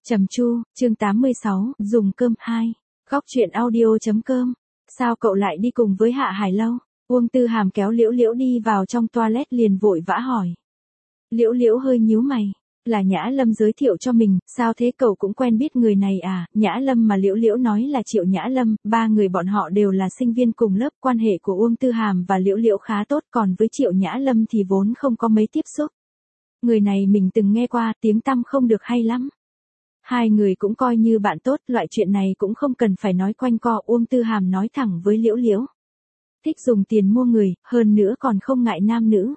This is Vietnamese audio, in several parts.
Trầm Chu, chương 86, dùng cơm 2. Góc truyện audio.com. Sao cậu lại đi cùng với Hạ Hải Lâu? Uông Tư Hàm kéo Liễu Liễu đi vào trong toilet liền vội vã hỏi. Liễu Liễu hơi nhíu mày. Là Nhã Lâm giới thiệu cho mình, sao thế cậu cũng quen biết người này à? Nhã Lâm mà Liễu Liễu nói là Triệu Nhã Lâm, ba người bọn họ đều là sinh viên cùng lớp, quan hệ của Uông Tư Hàm và Liễu Liễu khá tốt, còn với Triệu Nhã Lâm thì vốn không có mấy tiếp xúc. Người này mình từng nghe qua, tiếng tăm không được hay lắm. Hai người cũng coi như bạn tốt, loại chuyện này cũng không cần phải nói quanh co. Uông Tư Hàm nói thẳng với Liễu Liễu. Thích dùng tiền mua người, hơn nữa còn không ngại nam nữ.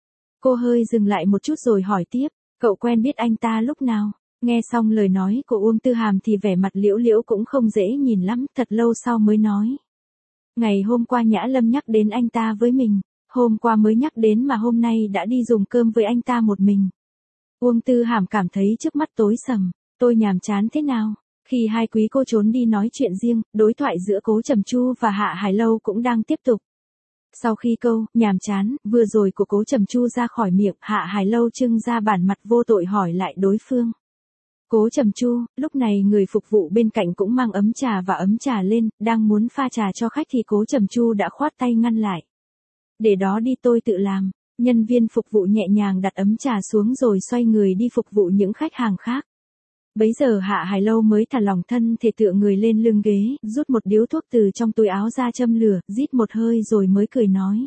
Cô hơi dừng lại một chút rồi hỏi tiếp, cậu quen biết anh ta lúc nào? Nghe xong lời nói của Uông Tư Hàm thì vẻ mặt Liễu Liễu cũng không dễ nhìn lắm, thật lâu sau mới nói. Ngày hôm qua Nhã Lâm nhắc đến anh ta với mình, hôm qua mới nhắc đến mà hôm nay đã đi dùng cơm với anh ta một mình. Uông Tư Hàm cảm thấy trước mắt tối sầm. Tôi nhàm chán thế nào? Khi hai quý cô trốn đi nói chuyện riêng, đối thoại giữa Cố Trầm Chu và Hạ Hải Lâu cũng đang tiếp tục. Sau khi câu nhàm chán vừa rồi của Cố Trầm Chu ra khỏi miệng, Hạ Hải Lâu trưng ra bản mặt vô tội hỏi lại đối phương. Cố Trầm Chu, lúc này người phục vụ bên cạnh cũng mang ấm trà và ấm trà lên, đang muốn pha trà cho khách thì Cố Trầm Chu đã khoát tay ngăn lại. Để đó đi, tôi tự làm. Nhân viên phục vụ nhẹ nhàng đặt ấm trà xuống rồi xoay người đi phục vụ những khách hàng khác. Bấy giờ Hạ Hải Lâu mới thả lỏng thân thể tựa người lên lưng ghế, rút một điếu thuốc từ trong túi áo ra châm lửa, rít một hơi rồi mới cười nói.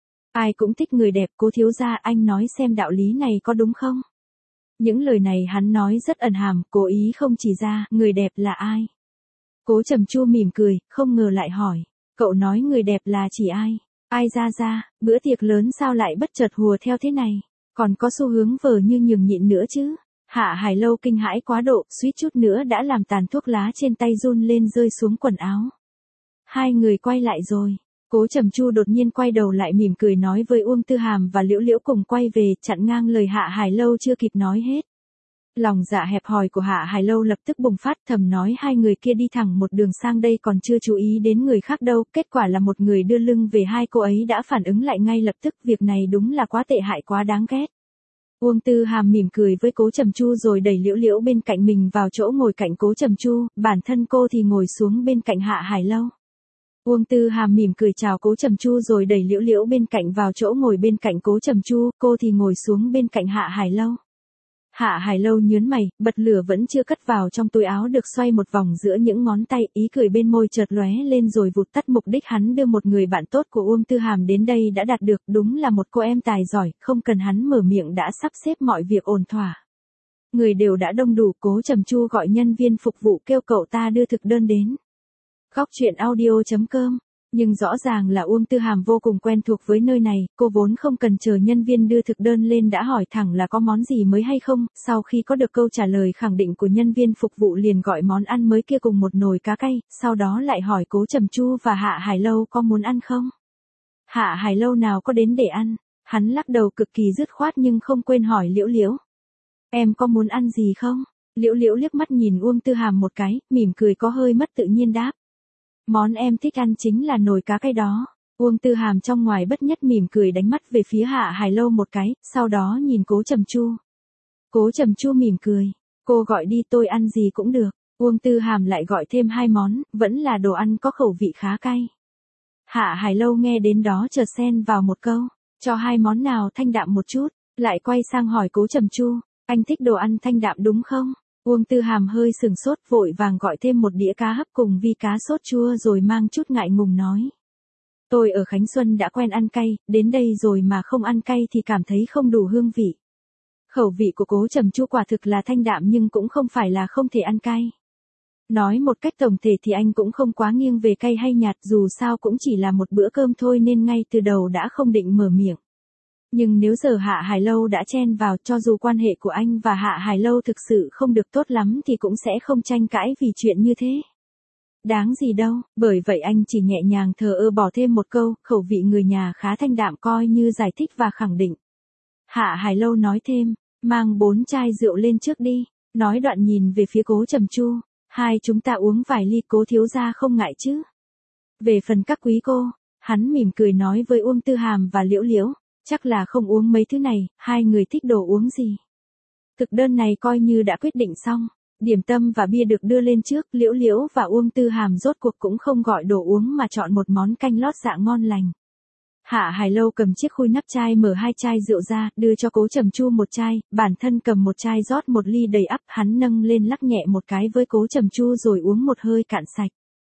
Ai cũng thích người đẹp, Cố thiếu gia, anh nói xem đạo lý này có đúng không? Những lời này hắn nói rất ẩn hàm, cố ý không chỉ ra, người đẹp là ai? Cố Trầm Chu mỉm cười, không ngờ lại hỏi. Cậu nói người đẹp là chỉ ai? Ai ra, bữa tiệc lớn sao lại bất chợt hùa theo thế này? Còn có xu hướng vờ như nhường nhịn nữa chứ? Hạ Hải Lâu kinh hãi quá độ, suýt chút nữa đã làm tàn thuốc lá trên tay run lên rơi xuống quần áo. Hai người quay lại rồi. Cố Trầm Chu đột nhiên quay đầu lại mỉm cười nói với Uông Tư Hàm và Liễu Liễu cùng quay về, chặn ngang lời Hạ Hải Lâu chưa kịp nói hết. Lòng dạ hẹp hòi của Hạ Hải Lâu lập tức bùng phát, thầm nói hai người kia đi thẳng một đường sang đây còn chưa chú ý đến người khác đâu, kết quả là một người đưa lưng về hai cô ấy đã phản ứng lại ngay lập tức, việc này đúng là quá tệ hại, quá đáng ghét. Uông Tư Hàm mỉm cười với Cố Trầm Chu rồi đẩy Liễu Liễu bên cạnh mình vào chỗ ngồi cạnh Cố Trầm Chu, bản thân cô thì ngồi xuống bên cạnh Hạ Hải Lâu. Uông Tư Hàm mỉm cười chào Cố Trầm Chu rồi đẩy Liễu Liễu bên cạnh vào chỗ ngồi bên cạnh Cố Trầm Chu, cô thì ngồi xuống bên cạnh Hạ Hải Lâu. Hạ Hải Lâu nhướng mày, bật lửa vẫn chưa cất vào trong túi áo được xoay một vòng giữa những ngón tay, ý cười bên môi chợt lóe lên rồi vụt tắt. Mục đích hắn đưa một người bạn tốt của Uông Tư Hàm đến đây đã đạt được, đúng là một cô em tài giỏi, không cần hắn mở miệng đã sắp xếp mọi việc ổn thỏa. Người đều đã đông đủ, Cố Trầm Chu gọi nhân viên phục vụ kêu cậu ta đưa thực đơn đến. Góc truyện audio.com. Nhưng rõ ràng là Uông Tư Hàm vô cùng quen thuộc với nơi này, cô vốn không cần chờ nhân viên đưa thực đơn lên đã hỏi thẳng là có món gì mới hay không, sau khi có được câu trả lời khẳng định của nhân viên phục vụ liền gọi món ăn mới kia cùng một nồi cá cay, sau đó lại hỏi Cố Trầm Chu và Hạ Hải Lâu có muốn ăn không. Hạ Hải Lâu nào có đến để ăn, hắn lắc đầu cực kỳ dứt khoát nhưng không quên hỏi Liễu Liễu. Em có muốn ăn gì không? Liễu Liễu liếc mắt nhìn Uông Tư Hàm một cái, mỉm cười có hơi mất tự nhiên đáp. Món em thích ăn chính là nồi cá cay đó. Uông Tư Hàm trong ngoài bất nhất mỉm cười đánh mắt về phía Hạ Hải Lâu một cái, sau đó nhìn Cố Trầm Chu. Cố Trầm Chu mỉm cười. Cô gọi đi, tôi ăn gì cũng được. Uông Tư Hàm lại gọi thêm hai món, vẫn là đồ ăn có khẩu vị khá cay. Hạ Hải Lâu nghe đến đó chợt xen vào một câu, cho hai món nào thanh đạm một chút, lại quay sang hỏi Cố Trầm Chu, anh thích đồ ăn thanh đạm đúng không? Uông Tư Hàm hơi sừng sốt, vội vàng gọi thêm một đĩa cá hấp cùng vi cá sốt chua rồi mang chút ngại ngùng nói. Tôi ở Khánh Xuân đã quen ăn cay, đến đây rồi mà không ăn cay thì cảm thấy không đủ hương vị. Khẩu vị của Cố Trầm Chu quả thực là thanh đạm nhưng cũng không phải là không thể ăn cay. Nói một cách tổng thể thì anh cũng không quá nghiêng về cay hay nhạt, dù sao cũng chỉ là một bữa cơm thôi nên ngay từ đầu đã không định mở miệng. Nhưng nếu giờ Hạ Hải Lâu đã chen vào, cho dù quan hệ của anh và Hạ Hải Lâu thực sự không được tốt lắm thì cũng sẽ không tranh cãi vì chuyện như thế. Đáng gì đâu, bởi vậy anh chỉ nhẹ nhàng thờ ơ bỏ thêm một câu, khẩu vị người nhà khá thanh đạm coi như giải thích và khẳng định. Hạ Hải Lâu nói thêm, mang 4 chai rượu lên trước đi, nói đoạn nhìn về phía Cố Trầm Chu, hai chúng ta uống vài ly, Cố thiếu gia không ngại chứ. Về phần các quý cô, hắn mỉm cười nói với Uông Tư Hàm và Liễu Liễu. Chắc là không uống mấy thứ này, hai người thích đồ uống gì. Thực đơn này coi như đã quyết định xong, Điểm tâm và bia được đưa lên trước, Liễu Liễu và Uông Tư Hàm rốt cuộc cũng không gọi đồ uống mà chọn một món canh lót dạ ngon lành. Hạ Hải Lâu cầm chiếc khui nắp chai mở 2 chai rượu ra, đưa cho Cố Trầm Chu một chai, bản thân cầm một chai rót 1 ly đầy ắp, hắn nâng lên lắc nhẹ một cái với Cố Trầm Chu rồi uống một hơi cạn sạch.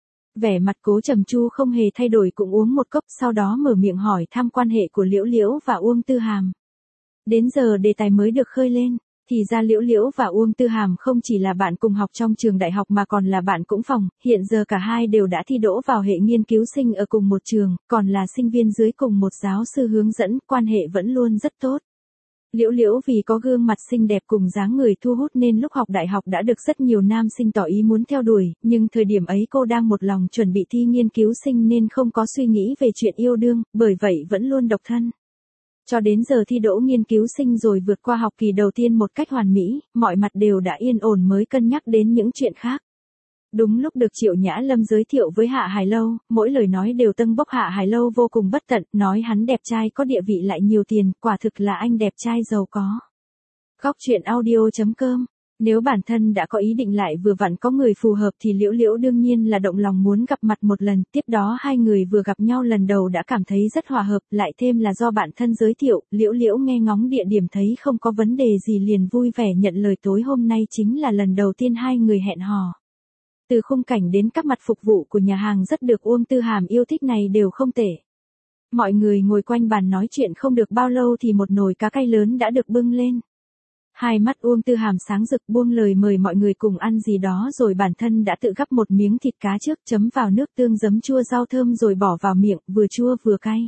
Vẻ mặt Cố Trầm Chu không hề thay đổi, cũng uống một cốc, sau đó mở miệng hỏi thăm quan hệ của Liễu Liễu và Uông Tư Hàm. Đến giờ đề tài mới được khơi lên. Thì ra Liễu Liễu và Uông Tư Hàm không chỉ là bạn cùng học trong trường đại học mà còn là bạn cũng phòng, hiện giờ cả hai đều đã thi đỗ vào hệ nghiên cứu sinh ở cùng một trường, còn là sinh viên dưới cùng một giáo sư hướng dẫn, quan hệ vẫn luôn rất tốt. Liễu Liễu vì có gương mặt xinh đẹp cùng dáng người thu hút nên lúc học đại học đã được rất nhiều nam sinh tỏ ý muốn theo đuổi, nhưng thời điểm ấy cô đang một lòng chuẩn bị thi nghiên cứu sinh nên không có suy nghĩ về chuyện yêu đương, bởi vậy vẫn luôn độc thân. Cho đến giờ thi đỗ nghiên cứu sinh rồi vượt qua học kỳ đầu tiên một cách hoàn mỹ, mọi mặt đều đã yên ổn mới cân nhắc đến những chuyện khác. Đúng lúc được Triệu Nhã Lâm giới thiệu với Hạ Hải Lâu, mỗi lời nói đều tâng bốc Hạ Hải Lâu vô cùng bất tận, nói hắn đẹp trai có địa vị lại nhiều tiền, quả thực là anh đẹp trai giàu có. Góc truyện audio.com. Nếu bản thân đã có ý định lại vừa vặn có người phù hợp thì Liễu Liễu đương nhiên là động lòng muốn gặp mặt một lần, tiếp đó hai người vừa gặp nhau lần đầu đã cảm thấy rất hòa hợp, lại thêm là do bản thân giới thiệu, Liễu Liễu nghe ngóng địa điểm thấy không có vấn đề gì liền vui vẻ nhận lời tối hôm nay chính là lần đầu tiên hai người hẹn hò. Từ khung cảnh đến các mặt phục vụ của nhà hàng rất được Uông Tư Hàm yêu thích này đều không tệ. Mọi người ngồi quanh bàn nói chuyện không được bao lâu thì một nồi cá cay lớn đã được bưng lên. Hai mắt Uông Tư Hàm sáng rực buông lời mời mọi người cùng ăn gì đó rồi bản thân đã tự gắp một miếng thịt cá trước, chấm vào nước tương giấm chua rau thơm rồi bỏ vào miệng, vừa chua vừa cay.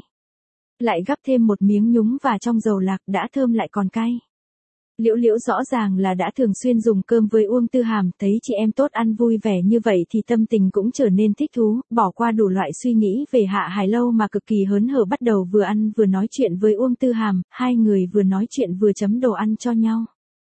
Lại gắp thêm một miếng nhúng và trong dầu lạc đã thơm lại còn cay. Liễu Liễu rõ ràng là đã thường xuyên dùng cơm với Uông Tư Hàm, thấy chị em tốt ăn vui vẻ như vậy thì tâm tình cũng trở nên thích thú, bỏ qua đủ loại suy nghĩ về Hạ Hải Lâu mà cực kỳ hớn hở bắt đầu vừa ăn vừa nói chuyện với Uông Tư Hàm, hai người vừa nói chuyện vừa chấm đồ ăn cho nhau.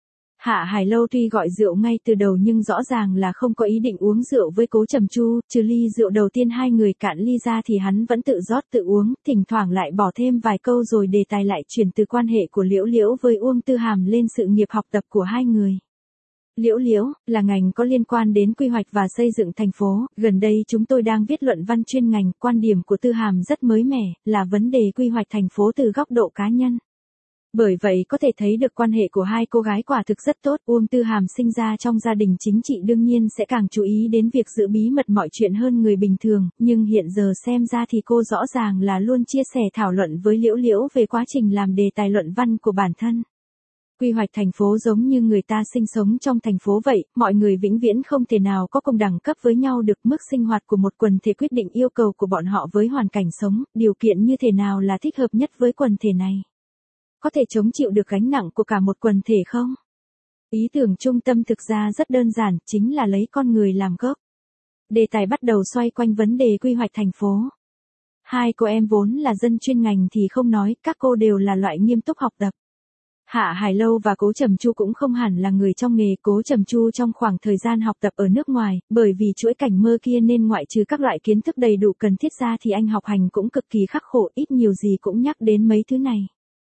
Hạ Hải Lâu tuy gọi rượu ngay từ đầu nhưng rõ ràng là không có ý định uống rượu với Cố Trầm Chu, trừ ly rượu đầu tiên hai người cạn ly ra thì hắn vẫn tự rót tự uống, thỉnh thoảng lại bỏ thêm vài câu rồi đề tài lại chuyển từ quan hệ của Liễu Liễu với Uông Tư Hàm lên sự nghiệp học tập của hai người. Liễu Liễu, là ngành có liên quan đến quy hoạch và xây dựng thành phố, gần đây chúng tôi đang viết luận văn chuyên ngành, quan điểm của Tư Hàm rất mới mẻ, là vấn đề quy hoạch thành phố từ góc độ cá nhân. Bởi vậy có thể thấy được quan hệ của hai cô gái quả thực rất tốt, Uông Tư Hàm sinh ra trong gia đình chính trị đương nhiên sẽ càng chú ý đến việc giữ bí mật mọi chuyện hơn người bình thường, nhưng hiện giờ xem ra thì cô rõ ràng là luôn chia sẻ thảo luận với Liễu Liễu về quá trình làm đề tài luận văn của bản thân. Quy hoạch thành phố giống như người ta sinh sống trong thành phố vậy, mọi người vĩnh viễn không thể nào có cùng đẳng cấp với nhau được, mức sinh hoạt của một quần thể quyết định yêu cầu của bọn họ với hoàn cảnh sống, điều kiện như thế nào là thích hợp nhất với quần thể này. Có thể chống chịu được gánh nặng của cả một quần thể không? Ý tưởng trung tâm thực ra rất đơn giản, chính là lấy con người làm gốc. Đề tài bắt đầu xoay quanh vấn đề quy hoạch thành phố. Hai cô em vốn là dân chuyên ngành thì không nói, các cô đều là loại nghiêm túc học tập. Hạ Hải Lâu và Cố Trầm Chu cũng không hẳn là người trong nghề, Cố Trầm Chu trong khoảng thời gian học tập ở nước ngoài, bởi vì chuỗi cảnh mơ kia nên ngoại trừ các loại kiến thức đầy đủ cần thiết ra thì anh học hành cũng cực kỳ khắc khổ, ít nhiều gì cũng nhắc đến mấy thứ này.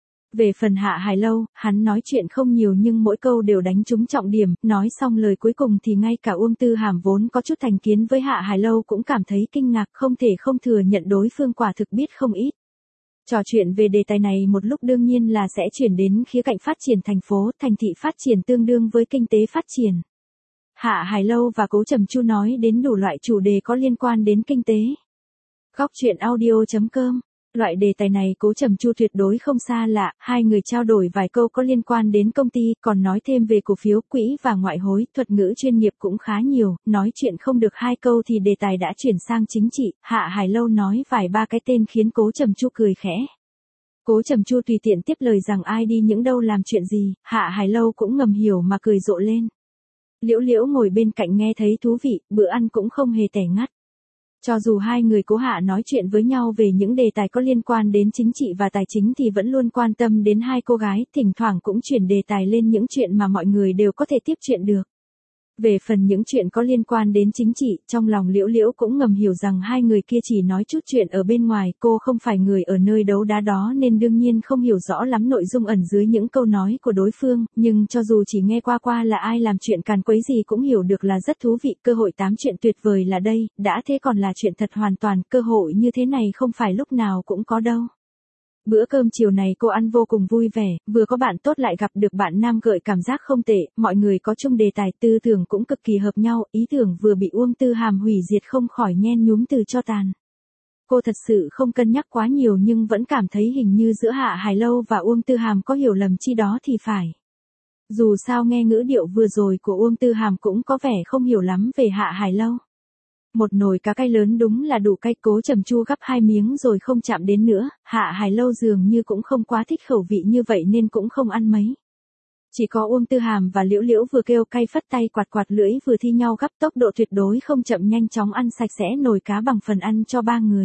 Về phần Hạ Hải Lâu, hắn nói chuyện không nhiều nhưng mỗi câu đều đánh trúng trọng điểm, nói xong lời cuối cùng thì ngay cả Uông Tư Hàm vốn có chút thành kiến với Hạ Hải Lâu cũng cảm thấy kinh ngạc, không thể không thừa nhận đối phương quả thực biết không ít. Trò chuyện về đề tài này một lúc đương nhiên là sẽ chuyển đến khía cạnh phát triển thành phố, thành thị phát triển tương đương với kinh tế phát triển. Hạ Hải Lâu và Cố Trầm Chu nói đến đủ loại chủ đề có liên quan đến kinh tế. Góc truyện audio.com. Loại đề tài này Cố Trầm Chu tuyệt đối không xa lạ, hai người trao đổi vài câu có liên quan đến công ty, còn nói thêm về cổ phiếu, quỹ và ngoại hối, thuật ngữ chuyên nghiệp cũng khá nhiều, nói chuyện không được hai câu thì đề tài đã chuyển sang chính trị, Hạ Hải Lâu nói vài ba cái tên khiến Cố Trầm Chu cười khẽ. Cố Trầm Chu tùy tiện tiếp lời rằng ai đi những đâu làm chuyện gì, Hạ Hải Lâu cũng ngầm hiểu mà cười rộ lên. Liễu Liễu ngồi bên cạnh nghe thấy thú vị, bữa ăn cũng không hề tẻ ngắt. Cho dù hai người Cố Hạ nói chuyện với nhau về những đề tài có liên quan đến chính trị và tài chính thì vẫn luôn quan tâm đến hai cô gái, thỉnh thoảng cũng chuyển đề tài lên những chuyện mà mọi người đều có thể tiếp chuyện được. Về phần những chuyện có liên quan đến chính trị, trong lòng Liễu Liễu cũng ngầm hiểu rằng hai người kia chỉ nói chút chuyện ở bên ngoài, cô không phải người ở nơi đấu đá đó nên đương nhiên không hiểu rõ lắm nội dung ẩn dưới những câu nói của đối phương, nhưng cho dù chỉ nghe qua qua là ai làm chuyện càn quấy gì cũng hiểu được là rất thú vị, cơ hội tám chuyện tuyệt vời là đây, đã thế còn là chuyện thật hoàn toàn, cơ hội như thế này không phải lúc nào cũng có đâu. Bữa cơm chiều này cô ăn vô cùng vui vẻ, vừa có bạn tốt lại gặp được bạn nam gợi cảm giác không tệ, mọi người có chung đề tài, tư tưởng cũng cực kỳ hợp nhau, ý tưởng vừa bị Uông Tư Hàm hủy diệt không khỏi nhen nhúm từ cho tàn. Cô thật sự không cân nhắc quá nhiều nhưng vẫn cảm thấy hình như giữa Hạ Hải Lâu và Uông Tư Hàm có hiểu lầm chi đó thì phải. Dù sao nghe ngữ điệu vừa rồi của Uông Tư Hàm cũng có vẻ không hiểu lắm về Hạ Hải Lâu. Một nồi cá cay lớn đúng là đủ cay, Cố Trầm Chu gắp 2 miếng rồi không chạm đến nữa, Hạ Hải Lâu dường như cũng không quá thích khẩu vị như vậy nên cũng không ăn mấy. Chỉ có Uông Tư Hàm và Liễu Liễu vừa kêu cay phất tay quạt quạt lưỡi vừa thi nhau gắp, tốc độ tuyệt đối không chậm, nhanh chóng ăn sạch sẽ nồi cá bằng phần ăn cho 3 người.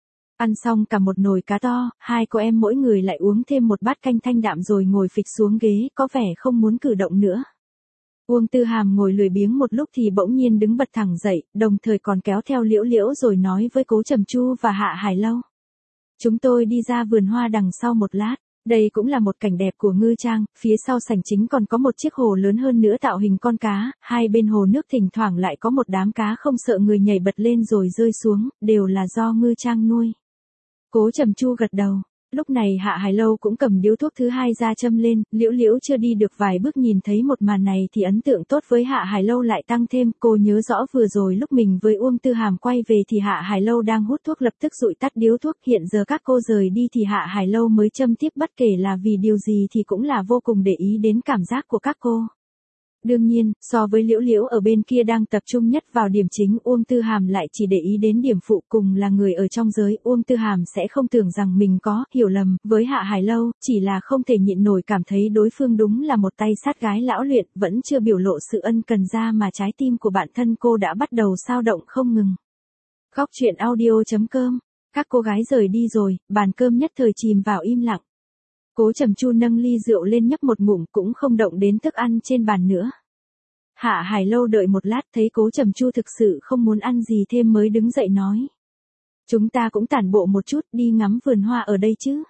Ăn xong cả một nồi cá to, hai cô em mỗi người lại uống thêm một bát canh thanh đạm rồi ngồi phịch xuống ghế, có vẻ không muốn cử động nữa. Uông Tư Hàm ngồi lười biếng một lúc thì bỗng nhiên đứng bật thẳng dậy, đồng thời còn kéo theo Liễu Liễu rồi nói với Cố Trầm Chu và Hạ Hải Lâu. Chúng tôi đi ra vườn hoa đằng sau một lát, đây cũng là một cảnh đẹp của Ngư Trang, phía sau sảnh chính còn có một chiếc hồ lớn hơn nữa tạo hình con cá, hai bên hồ nước thỉnh thoảng lại có một đám cá không sợ người nhảy bật lên rồi rơi xuống, đều là do Ngư Trang nuôi. Cố Trầm Chu gật đầu. Lúc này Hạ Hải Lâu cũng cầm điếu thuốc thứ hai ra châm lên, Liễu Liễu chưa đi được vài bước nhìn thấy một màn này thì ấn tượng tốt với Hạ Hải Lâu lại tăng thêm, cô nhớ rõ vừa rồi lúc mình với Uông Tư Hàm quay về thì Hạ Hải Lâu đang hút thuốc lập tức dụi tắt điếu thuốc, hiện giờ các cô rời đi thì Hạ Hải Lâu mới châm tiếp, bất kể là vì điều gì thì cũng là vô cùng để ý đến cảm giác của các cô. Đương nhiên, so với Liễu Liễu ở bên kia đang tập trung nhất vào điểm chính, Uông Tư Hàm lại chỉ để ý đến điểm phụ, cùng là người ở trong giới, Uông Tư Hàm sẽ không tưởng rằng mình có hiểu lầm với Hạ Hải Lâu, chỉ là không thể nhịn nổi cảm thấy đối phương đúng là một tay sát gái lão luyện, vẫn chưa biểu lộ sự ân cần ra mà trái tim của bản thân cô đã bắt đầu xao động không ngừng. Góc truyện audio.com. Các cô gái rời đi rồi, bàn cơm nhất thời chìm vào im lặng. Cố Trầm Chu nâng ly rượu lên nhấp một ngụm cũng không động đến thức ăn trên bàn nữa. Hạ Hải Lâu đợi một lát thấy Cố Trầm Chu thực sự không muốn ăn gì thêm mới đứng dậy nói. Chúng ta cũng tản bộ một chút, đi ngắm vườn hoa ở đây chứ.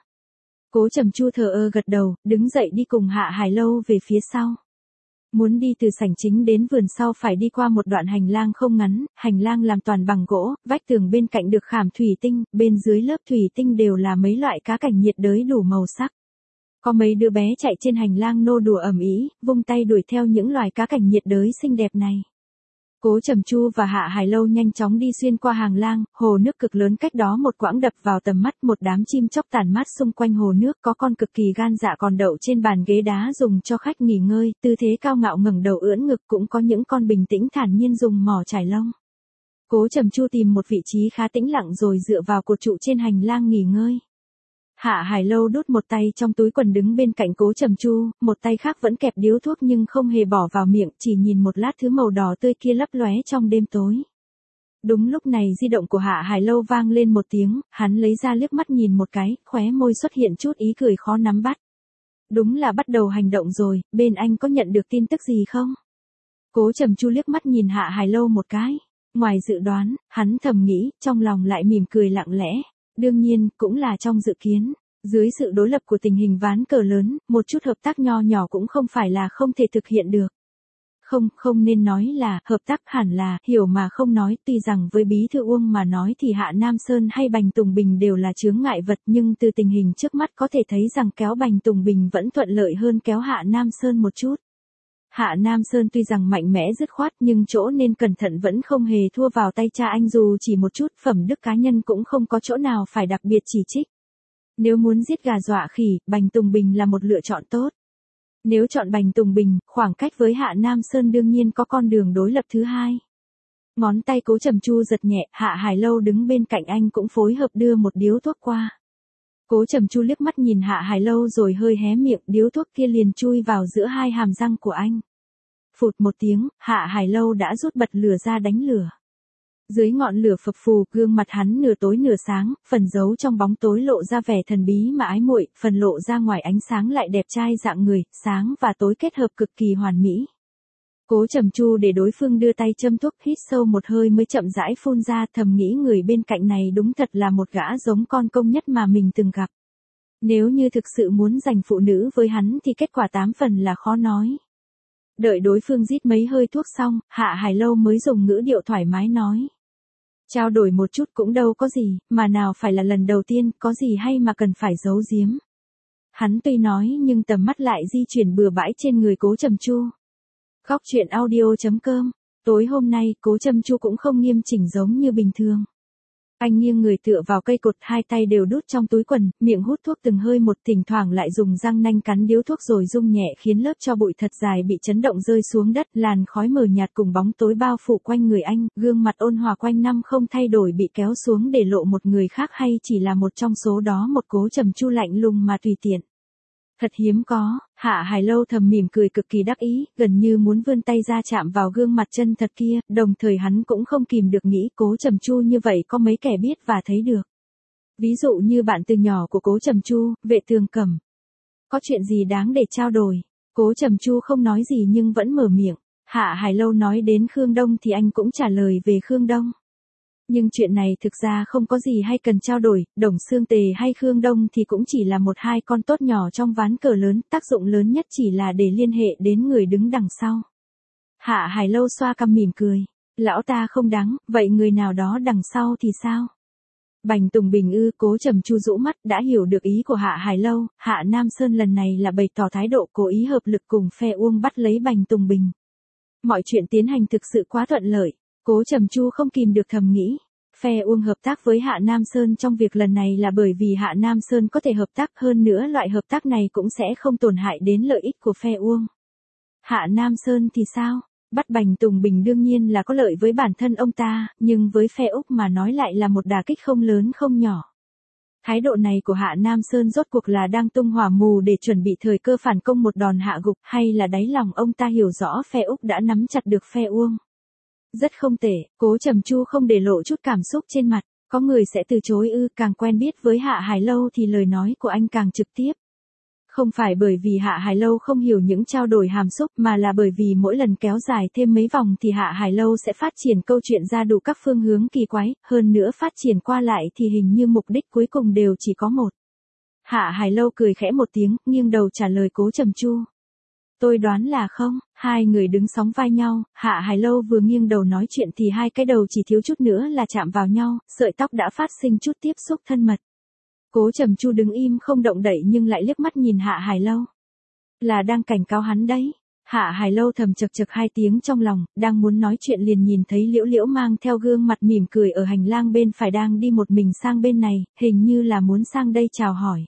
Cố Trầm Chu thờ ơ gật đầu, đứng dậy đi cùng Hạ Hải Lâu về phía sau. Muốn đi từ sảnh chính đến vườn sau phải đi qua một đoạn hành lang không ngắn, hành lang làm toàn bằng gỗ, vách tường bên cạnh được khảm thủy tinh, bên dưới lớp thủy tinh đều là mấy loại cá cảnh nhiệt đới đủ màu sắc. Có mấy đứa bé chạy trên hành lang nô đùa ầm ĩ, vung tay đuổi theo những loài cá cảnh nhiệt đới xinh đẹp này. Cố Trầm Chu và Hạ Hải Lâu nhanh chóng đi xuyên qua hành lang, hồ nước cực lớn cách đó một quãng đập vào tầm mắt, một đám chim chóc tản mát xung quanh hồ nước, có con cực kỳ gan dạ còn đậu trên bàn ghế đá dùng cho khách nghỉ ngơi, tư thế cao ngạo ngẩng đầu ưỡn ngực, cũng có những con bình tĩnh thản nhiên dùng mỏ chải lông. Cố Trầm Chu tìm một vị trí khá tĩnh lặng rồi dựa vào cột trụ trên hành lang nghỉ ngơi. Hạ Hải Lâu đút một tay trong túi quần đứng bên cạnh Cố Trầm Chu, một tay khác vẫn kẹp điếu thuốc nhưng không hề bỏ vào miệng, chỉ nhìn một lát thứ màu đỏ tươi kia lấp lóe trong đêm tối. Đúng lúc này di động của Hạ Hải Lâu vang lên một tiếng, hắn lấy ra liếc mắt nhìn một cái, khóe môi xuất hiện chút ý cười khó nắm bắt. Đúng là bắt đầu hành động rồi, bên anh có nhận được tin tức gì không? Cố Trầm Chu liếc mắt nhìn Hạ Hải Lâu một cái. Ngoài dự đoán, hắn thầm nghĩ, trong lòng lại mỉm cười lặng lẽ. Đương nhiên, cũng là trong dự kiến. Dưới sự đối lập của tình hình ván cờ lớn, một chút hợp tác nho nhỏ cũng không phải là không thể thực hiện được. Không nên nói là, hợp tác hẳn là, hiểu mà không nói, tuy rằng với Bí Thư Uông mà nói thì Hạ Nam Sơn hay Bành Tùng Bình đều là chướng ngại vật, nhưng từ tình hình trước mắt có thể thấy rằng kéo Bành Tùng Bình vẫn thuận lợi hơn kéo Hạ Nam Sơn một chút. Hạ Nam Sơn tuy rằng mạnh mẽ dứt khoát nhưng chỗ nên cẩn thận vẫn không hề thua vào tay cha anh, dù chỉ một chút, phẩm đức cá nhân cũng không có chỗ nào phải đặc biệt chỉ trích. Nếu muốn giết gà dọa khỉ, Bành Tùng Bình là một lựa chọn tốt. Nếu chọn Bành Tùng Bình, khoảng cách với Hạ Nam Sơn đương nhiên có con đường đối lập thứ hai. Ngón tay Cố Trầm Chu giật nhẹ, Hạ Hải Lâu đứng bên cạnh anh cũng phối hợp đưa một điếu thuốc qua. Cố Trầm Chu liếc mắt nhìn Hạ Hải Lâu rồi hơi hé miệng, điếu thuốc kia liền chui vào giữa hai hàm răng của anh. Phụt một tiếng, Hạ Hải Lâu đã rút bật lửa ra đánh lửa. Dưới ngọn lửa phập phù, gương mặt hắn nửa tối nửa sáng, phần giấu trong bóng tối lộ ra vẻ thần bí mà ái muội, phần lộ ra ngoài ánh sáng lại đẹp trai dạng người, sáng và tối kết hợp cực kỳ hoàn mỹ. Cố Trầm Chu để đối phương đưa tay châm thuốc, hít sâu một hơi mới chậm rãi phun ra, thầm nghĩ người bên cạnh này đúng thật là một gã giống con công nhất mà mình từng gặp. Nếu như thực sự muốn giành phụ nữ với hắn thì kết quả 8 phần là khó nói. Đợi đối phương rít mấy hơi thuốc xong, Hạ Hải Lâu mới dùng ngữ điệu thoải mái nói. Trao đổi một chút cũng đâu có gì, mà nào phải là lần đầu tiên, có gì hay mà cần phải giấu giếm. Hắn tuy nói nhưng tầm mắt lại di chuyển bừa bãi trên người Cố Trầm Chu. Góc truyện audio.com. Tối hôm nay, Cố Trầm Chu cũng không nghiêm chỉnh giống như bình thường. Anh nghiêng người tựa vào cây cột, hai tay đều đút trong túi quần, miệng hút thuốc từng hơi một, thỉnh thoảng lại dùng răng nanh cắn điếu thuốc rồi rung nhẹ khiến lớp tro bụi thật dài bị chấn động rơi xuống đất, làn khói mờ nhạt cùng bóng tối bao phủ quanh người anh, gương mặt ôn hòa quanh năm không thay đổi bị kéo xuống để lộ một người khác hay chỉ là một trong số đó, một Cố Trầm Chu lạnh lùng mà tùy tiện. Thật hiếm có, Hạ Hải Lâu thầm mỉm cười cực kỳ đắc ý, gần như muốn vươn tay ra chạm vào gương mặt chân thật kia, đồng thời hắn cũng không kìm được nghĩ Cố Trầm Chu như vậy có mấy kẻ biết và thấy được. Ví dụ như bạn từ nhỏ của Cố Trầm Chu, Vệ Tường Cẩm. Có chuyện gì đáng để trao đổi? Cố Trầm Chu không nói gì nhưng vẫn mở miệng. Hạ Hải Lâu nói đến Khương Đông thì anh cũng trả lời về Khương Đông. Nhưng chuyện này thực ra không có gì hay cần trao đổi, Đồng Xương Tề hay Khương Đông thì cũng chỉ là một hai con tốt nhỏ trong ván cờ lớn, tác dụng lớn nhất chỉ là để liên hệ đến người đứng đằng sau. Hạ Hải Lâu xoa cằm mỉm cười, lão ta không đáng, vậy người nào đó đằng sau thì sao? Bành Tùng Bình ư? Cố Trầm Chu rũ mắt, đã hiểu được ý của Hạ Hải Lâu, Hạ Nam Sơn lần này là bày tỏ thái độ cố ý hợp lực cùng phe Uông bắt lấy Bành Tùng Bình. Mọi chuyện tiến hành thực sự quá thuận lợi. Cố Trầm Chu không kìm được thầm nghĩ, phe Uông hợp tác với Hạ Nam Sơn trong việc lần này là bởi vì Hạ Nam Sơn có thể hợp tác, hơn nữa loại hợp tác này cũng sẽ không tổn hại đến lợi ích của phe Uông. Hạ Nam Sơn thì sao? Bắt Bành Tùng Bình đương nhiên là có lợi với bản thân ông ta, nhưng với phe Úc mà nói lại là một đả kích không lớn không nhỏ. Thái độ này của Hạ Nam Sơn rốt cuộc là đang tung hỏa mù để chuẩn bị thời cơ phản công một đòn hạ gục, hay là đáy lòng ông ta hiểu rõ phe Úc đã nắm chặt được phe Uông? Rất không tệ, Cố Trầm Chu không để lộ chút cảm xúc trên mặt, có người sẽ từ chối ư? Càng quen biết với Hạ Hải Lâu thì lời nói của anh càng trực tiếp. Không phải bởi vì Hạ Hải Lâu không hiểu những trao đổi hàm xúc mà là bởi vì mỗi lần kéo dài thêm mấy vòng thì Hạ Hải Lâu sẽ phát triển câu chuyện ra đủ các phương hướng kỳ quái, hơn nữa phát triển qua lại thì hình như mục đích cuối cùng đều chỉ có một. Hạ Hải Lâu cười khẽ một tiếng, nghiêng đầu trả lời Cố Trầm Chu. Tôi đoán là không. Hai người đứng sóng vai nhau, Hạ Hải Lâu vừa nghiêng đầu nói chuyện thì hai cái đầu chỉ thiếu chút nữa là chạm vào nhau, sợi tóc đã phát sinh chút tiếp xúc thân mật. Cố Trầm Chu đứng im không động đậy nhưng lại liếc mắt nhìn Hạ Hải Lâu. Là đang cảnh cáo hắn đấy. Hạ Hải Lâu thầm chật chật hai tiếng trong lòng, đang muốn nói chuyện liền nhìn thấy Liễu Liễu mang theo gương mặt mỉm cười ở hành lang bên phải đang đi một mình sang bên này, hình như là muốn sang đây chào hỏi.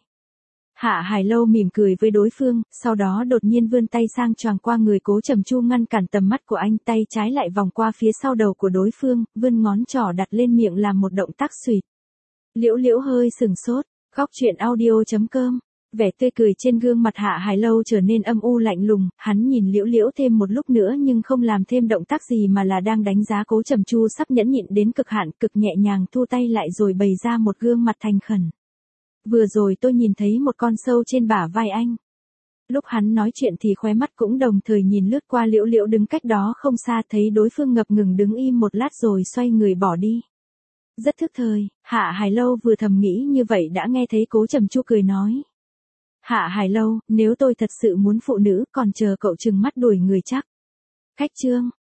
Hạ Hải Lâu mỉm cười với đối phương, sau đó đột nhiên vươn tay sang choàng qua người Cố Trầm Chu ngăn cản tầm mắt của anh, tay trái lại vòng qua phía sau đầu của đối phương, vươn ngón trỏ đặt lên miệng làm một động tác xuỵt. Liễu Liễu hơi sừng sốt, góc truyện audio.com. Vẻ tươi cười trên gương mặt Hạ Hải Lâu trở nên âm u lạnh lùng, hắn nhìn Liễu Liễu thêm một lúc nữa nhưng không làm thêm động tác gì mà là đang đánh giá Cố Trầm Chu sắp nhẫn nhịn đến cực hạn, cực nhẹ nhàng thu tay lại rồi bày ra một gương mặt thành khẩn. Vừa rồi tôi nhìn thấy một con sâu trên bả vai anh. Lúc hắn nói chuyện thì khóe mắt cũng đồng thời nhìn lướt qua Liễu Liễu đứng cách đó không xa, thấy đối phương ngập ngừng đứng im một lát rồi xoay người bỏ đi. Rất thức thời, Hạ Hải Lâu vừa thầm nghĩ như vậy đã nghe thấy Cố Trầm Chu cười nói. Hạ Hải Lâu, nếu tôi thật sự muốn phụ nữ còn chờ cậu trừng mắt đuổi người chắc. Cách chương.